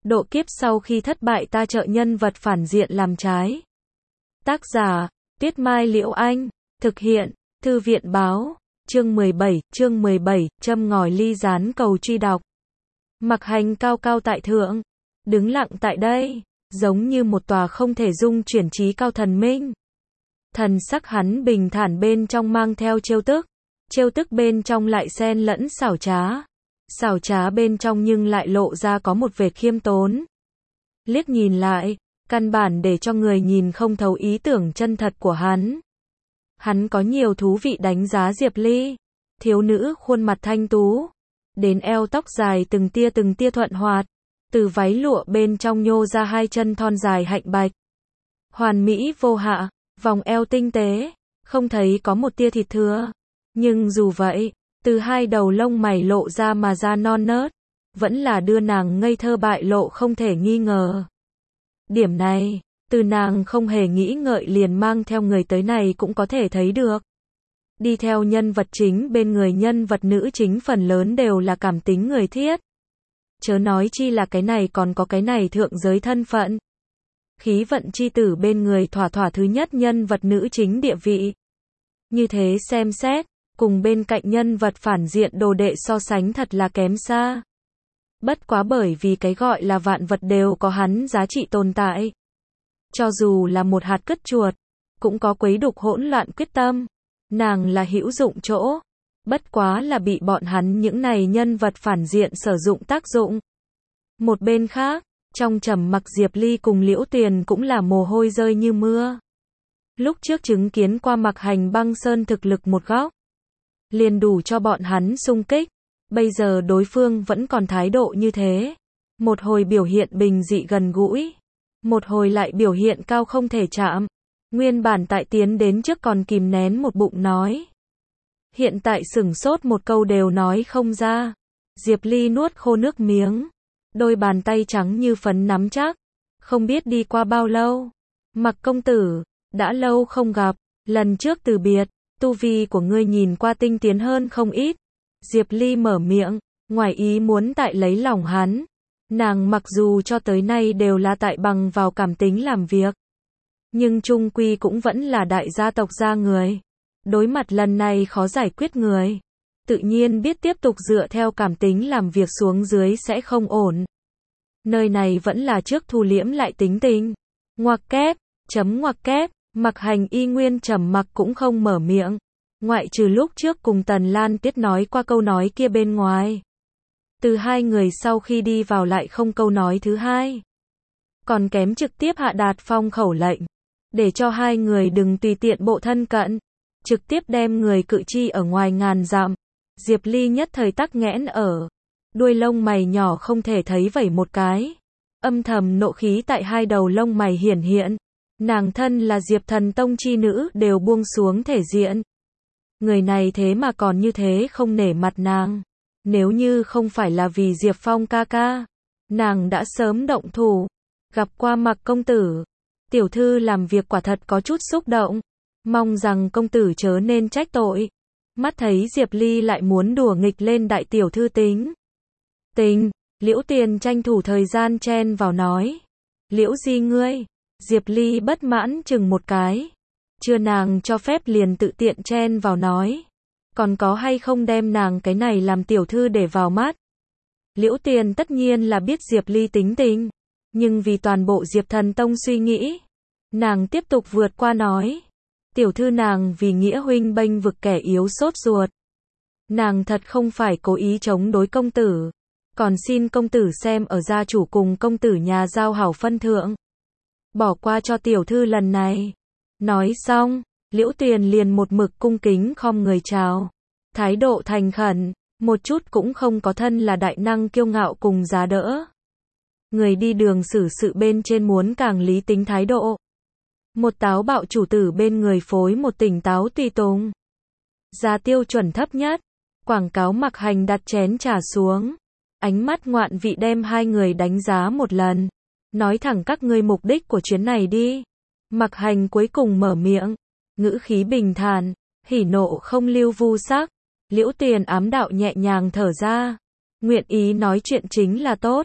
Độ kiếp sau khi thất bại ta trợ nhân vật phản diện làm trái. Tác giả, Tuyết Mai Liễu Anh. Thực hiện, Thư viện Báo. Chương 17, châm ngòi ly gián cầu truy đọc. Mặc Hành cao cao tại thượng, đứng lặng tại đây, giống như một tòa không thể dung chuyển trí cao thần minh. Thần sắc hắn bình thản bên trong mang theo trêu tức bên trong lại xen lẫn xảo trá bên trong nhưng lại lộ ra có một vệt khiêm tốn. Liếc nhìn lại, căn bản để cho người nhìn không thấu ý tưởng chân thật của hắn. Hắn có nhiều thú vị đánh giá Diệp Ly, thiếu nữ khuôn mặt thanh tú, đến eo tóc dài từng tia thuận hoạt, từ váy lụa bên trong nhô ra hai chân thon dài hạnh bạch. Hoàn mỹ vô hạ, vòng eo tinh tế, không thấy có một tia thịt thưa. Nhưng dù vậy, từ hai đầu lông mày lộ ra mà da non nớt, vẫn là đưa nàng ngây thơ bại lộ không thể nghi ngờ. Điểm này, từ nàng không hề nghĩ ngợi liền mang theo người tới này cũng có thể thấy được. Đi theo nhân vật chính bên người nhân vật nữ chính phần lớn đều là cảm tính người thiết. Chớ nói chi là cái này còn có cái này thượng giới thân phận. Khí vận chi tử bên người thỏa thứ nhất nhân vật nữ chính địa vị. Như thế xem xét, cùng bên cạnh nhân vật phản diện đồ đệ so sánh thật là kém xa. Bất quá bởi vì cái gọi là vạn vật đều có hắn giá trị tồn tại. Cho dù là một hạt cứt chuột, cũng có quấy đục hỗn loạn quyết tâm. Nàng là hữu dụng chỗ. Bất quá là bị bọn hắn những này nhân vật phản diện sử dụng tác dụng. Một bên khác, trong trầm mặc Diệp Ly cùng Liễu Tuyền cũng là mồ hôi rơi như mưa. Lúc trước chứng kiến qua Mặc Hành băng sơn thực lực một góc, liền đủ cho bọn hắn xung kích. Bây giờ đối phương vẫn còn thái độ như thế. Một hồi biểu hiện bình dị gần gũi, một hồi lại biểu hiện cao không thể chạm. Nguyên bản tại tiến đến trước còn kìm nén một bụng nói. Hiện tại sửng sốt một câu đều nói không ra. Diệp Ly nuốt khô nước miếng. Đôi bàn tay trắng như phấn nắm chắc. Không biết đi qua bao lâu. Mặc công tử, đã lâu không gặp. Lần trước từ biệt, tu vi của ngươi nhìn qua tinh tiến hơn không ít. Diệp Ly mở miệng, ngoài ý muốn tại lấy lòng hắn. Nàng mặc dù cho tới nay đều là tại bằng vào cảm tính làm việc, nhưng chung quy cũng vẫn là đại gia tộc gia người. Đối mặt lần này khó giải quyết người, tự nhiên biết tiếp tục dựa theo cảm tính làm việc xuống dưới sẽ không ổn. Nơi này vẫn là trước thu liễm lại tính tình. Ngoặc kép, Mặc Hành y nguyên trầm mặc cũng không mở miệng. Ngoại trừ lúc trước cùng Tần Lan Tiết nói qua câu nói kia bên ngoài. Từ hai người sau khi đi vào lại không câu nói thứ hai. Còn kém trực tiếp hạ đạt phong khẩu lệnh. Để cho hai người đừng tùy tiện bộ thân cận. Trực tiếp đem người cự chi ở ngoài ngàn dặm. Diệp Ly nhất thời tắc nghẽn ở. Đuôi lông mày nhỏ không thể thấy vẩy một cái. Âm thầm nộ khí tại hai đầu lông mày hiển hiện. Nàng thân là Diệp Thần Tông chi nữ đều buông xuống thể diện. Người này thế mà còn như thế không nể mặt nàng. Nếu như không phải là vì Diệp Phong ca ca, nàng đã sớm động thủ. Gặp qua Mặc công tử, tiểu thư làm việc quả thật có chút xúc động. Mong rằng công tử chớ nên trách tội. Mắt thấy Diệp Ly lại muốn đùa nghịch lên đại tiểu thư tình. Liễu Tuyền tranh thủ thời gian chen vào nói. Liễu Di ngươi. Diệp Ly bất mãn chừng một cái. Chưa nàng cho phép liền tự tiện chen vào nói. Còn có hay không đem nàng cái này làm tiểu thư để vào mắt. Liễu Tuyền tất nhiên là biết Diệp Ly tính tình. Nhưng vì toàn bộ Diệp Thần Tông suy nghĩ. Nàng tiếp tục vượt qua nói. Tiểu thư nàng vì nghĩa huynh bênh vực kẻ yếu sốt ruột. Nàng thật không phải cố ý chống đối công tử. Còn xin công tử xem ở gia chủ cùng công tử nhà giao hảo phân thượng. Bỏ qua cho tiểu thư lần này. Nói xong, Liễu Tuyền liền một mực cung kính khom người chào. Thái độ thành khẩn, một chút cũng không có thân là đại năng kiêu ngạo cùng giá đỡ. Người đi đường xử sự bên trên muốn càng lý tính thái độ. Một táo bạo chủ tử bên người phối một tỉnh táo tùy tùng. Giá tiêu chuẩn thấp nhất. Quảng cáo Mặc Hành đặt chén trà xuống. Ánh mắt ngoạn vị đem hai người đánh giá một lần. Nói thẳng các ngươi mục đích của chuyến này đi. Mặc Hành cuối cùng mở miệng. Ngữ khí bình thản, hỉ nộ không lưu vu sắc. Liễu Tuyền ám đạo nhẹ nhàng thở ra. Nguyện ý nói chuyện chính là tốt.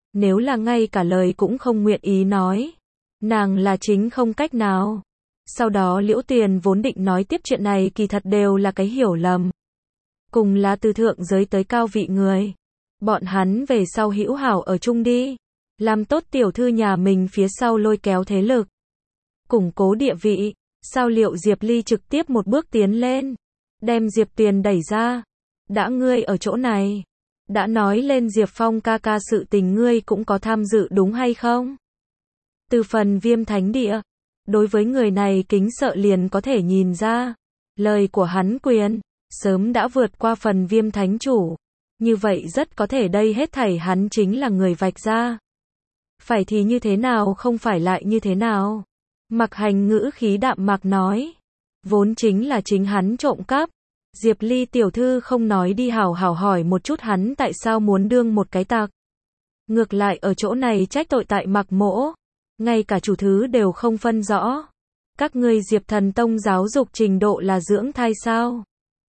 Nếu là ngay cả lời cũng không nguyện ý nói, nàng là chính không cách nào. Sau đó Liễu Tuyền vốn định nói tiếp chuyện này kỳ thật đều là cái hiểu lầm. Cùng là từ thượng giới tới cao vị người. Bọn hắn về sau hữu hảo ở chung đi. Làm tốt tiểu thư nhà mình phía sau lôi kéo thế lực. Củng cố địa vị. Sao liệu Diệp Ly trực tiếp một bước tiến lên. Đem Diệp Tuyền đẩy ra. Đã ngươi ở chỗ này. Đã nói lên Diệp Phong ca ca sự tình ngươi cũng có tham dự đúng hay không? Từ phần Viêm Thánh Địa. Đối với người này kính sợ liền có thể nhìn ra. Lời của hắn quyền. Sớm đã vượt qua phần Viêm Thánh Chủ. Như vậy rất có thể đây hết thảy hắn chính là người vạch ra. Phải thì như thế nào không phải lại như thế nào. Mặc Hành ngữ khí đạm mạc nói. Vốn chính là chính hắn trộm cắp. Diệp Ly tiểu thư không nói đi hảo hảo hỏi một chút hắn tại sao muốn đương một cái tặc. Ngược lại ở chỗ này trách tội tại Mặc Mỗ. Ngay cả chủ thứ đều không phân rõ. Các ngươi Diệp Thần Tông giáo dục trình độ là dưỡng thai sao?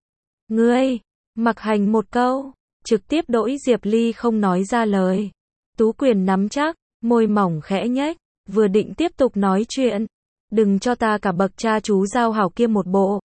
Ngươi, Mặc Hành một câu, trực tiếp đỗi Diệp Ly không nói ra lời. Tú quyền nắm chắc, môi mỏng khẽ nhếch, vừa định tiếp tục nói chuyện. Đừng cho ta cả bậc cha chú giao hảo kia một bộ.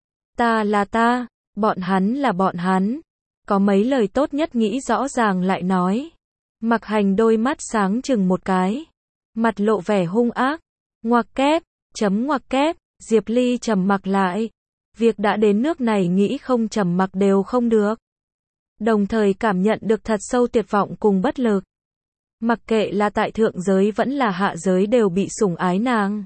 Ta là ta, bọn hắn là bọn hắn. Có mấy lời tốt nhất nghĩ rõ ràng lại nói. Mặc Hành đôi mắt sáng chừng một cái. Mặt lộ vẻ hung ác. Ngoặc kép, ngoặc kép, Diệp Ly trầm mặc lại. Việc đã đến nước này nghĩ không trầm mặc đều không được. Đồng thời cảm nhận được thật sâu tuyệt vọng cùng bất lực. Mặc kệ là tại thượng giới vẫn là hạ giới đều bị sủng ái nàng.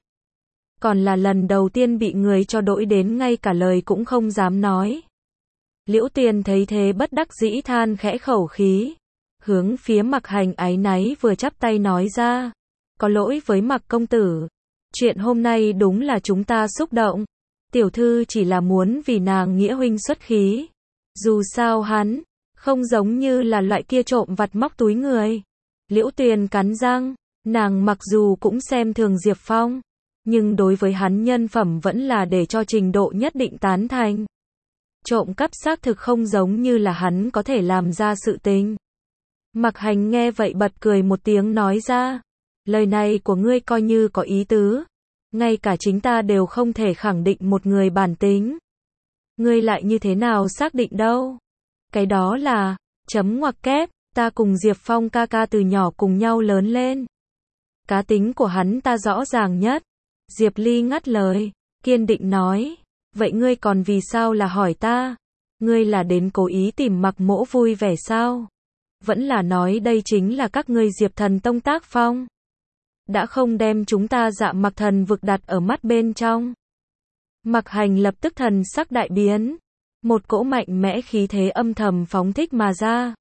Còn là lần đầu tiên bị người cho đỗi đến ngay cả lời cũng không dám nói. Liễu Tuyền thấy thế bất đắc dĩ than khẽ khẩu khí. Hướng phía Mặc Hành áy náy vừa chắp tay nói ra. Có lỗi với Mặc công tử. Chuyện hôm nay đúng là chúng ta xúc động. Tiểu thư chỉ là muốn vì nàng nghĩa huynh xuất khí. Dù sao hắn, không giống như là loại kia trộm vặt móc túi người. Liễu Tuyền cắn răng, nàng mặc dù cũng xem thường Diệp Phong. Nhưng đối với hắn nhân phẩm vẫn là để cho trình độ nhất định tán thành. Trộm cắp xác thực không giống như là hắn có thể làm ra sự tình. Mặc Hành nghe vậy bật cười một tiếng nói ra. Lời này của ngươi coi như có ý tứ. Ngay cả chính ta đều không thể khẳng định một người bản tính. Ngươi lại như thế nào xác định đâu? Cái đó là, ngoặc kép, ta cùng Diệp Phong ca ca từ nhỏ cùng nhau lớn lên. Cá tính của hắn ta rõ ràng nhất. Diệp Ly ngắt lời, kiên định nói. Vậy ngươi còn vì sao là hỏi ta? Ngươi là đến cố ý tìm Mặc Mỗ vui vẻ sao? Vẫn là nói đây chính là các ngươi Diệp Thần Tông tác phong. Đã không đem chúng ta Dạ Mặc Thần vực đặt ở mắt bên trong. Mặc Hành lập tức thần sắc đại biến. Một cỗ mạnh mẽ khí thế âm thầm phóng thích mà ra.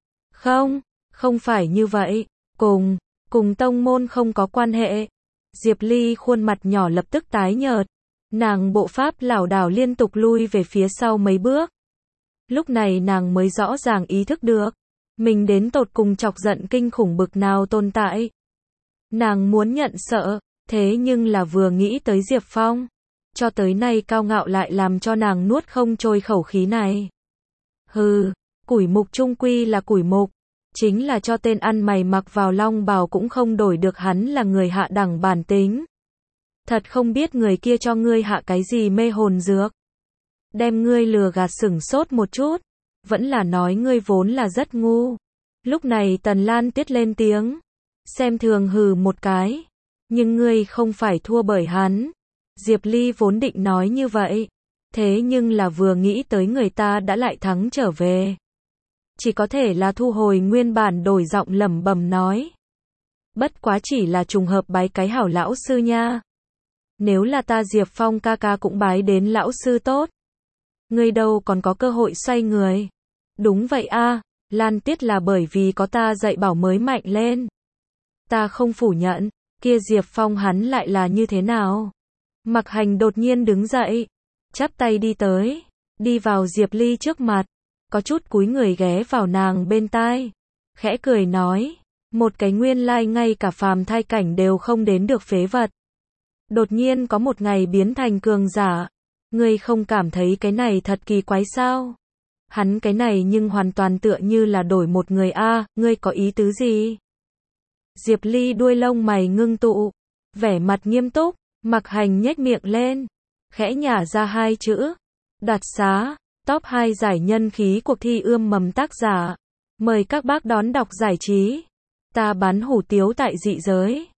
Không phải như vậy. Cùng tông môn không có quan hệ. Diệp Ly khuôn mặt nhỏ lập tức tái nhợt. Nàng bộ pháp lảo đảo liên tục lui về phía sau mấy bước. Lúc này nàng mới rõ ràng ý thức được. Mình đến tột cùng chọc giận kinh khủng bực nào tồn tại. Nàng muốn nhận sợ, thế nhưng là vừa nghĩ tới Diệp Phong. Cho tới nay cao ngạo lại làm cho nàng nuốt không trôi khẩu khí này. Hừ, củi mục chung quy là củi mục. Chính là cho tên ăn mày mặc vào long bào cũng không đổi được hắn là người hạ đẳng bản tính. Thật không biết người kia cho ngươi hạ cái gì mê hồn dược. Đem ngươi lừa gạt sửng sốt một chút. Vẫn là nói ngươi vốn là rất ngu. Lúc này Tần Lan tiết lên tiếng. Xem thường hừ một cái. Nhưng ngươi không phải thua bởi hắn. Diệp Ly vốn định nói như vậy. Thế nhưng là vừa nghĩ tới người ta đã lại thắng trở về. Chỉ có thể là thu hồi nguyên bản đổi giọng lẩm bẩm nói. Bất quá chỉ là trùng hợp bái cái hảo lão sư nha. Nếu là ta Diệp Phong ca ca cũng bái đến lão sư tốt. Ngươi đâu còn có cơ hội xoay người. Đúng vậy a, Lan Tiết là bởi vì có ta dạy bảo mới mạnh lên. Ta không phủ nhận, kia Diệp Phong hắn lại là như thế nào? Mặc Hành đột nhiên đứng dậy, chắp tay đi tới, đi vào Diệp Ly trước mặt, có chút cúi người ghé vào nàng bên tai, khẽ cười nói, một cái nguyên lai ngay cả phàm thai cảnh đều không đến được phế vật. Đột nhiên có một ngày biến thành cường giả, ngươi không cảm thấy cái này thật kỳ quái sao? Hắn cái này nhưng hoàn toàn tựa như là đổi một người a, ngươi có ý tứ gì? Diệp Ly đuôi lông mày ngưng tụ, vẻ mặt nghiêm túc, Mặc Hành nhếch miệng lên, khẽ nhả ra hai chữ, đạt xá. Top 2 giải nhân khí cuộc thi ươm mầm tác giả. Mời các bác đón đọc giải trí. Ta bán hủ tiếu tại dị giới.